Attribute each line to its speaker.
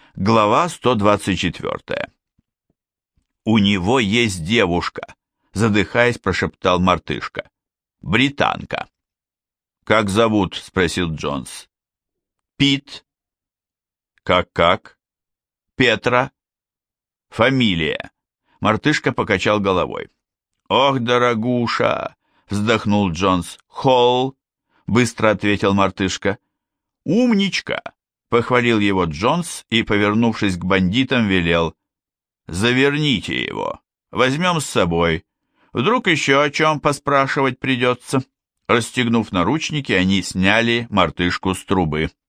Speaker 1: Глава 124. «У него есть девушка», — задыхаясь, прошептал мартышка. «Британка». «Как зовут?» — спросил Джонс. «Пит». «Как?» «Петра». «Фамилия?» Мартышка покачал головой. «Ох, дорогуша!» — вздохнул Джонс. «Холл», — быстро ответил мартышка. «Умничка!» — похвалил его Джонс и, повернувшись к бандитам, велел. «Заверните его. Возьмем с собой. Вдруг еще о чем поспрашивать придется». Расстегнув наручники, они сняли мартышку с трубы.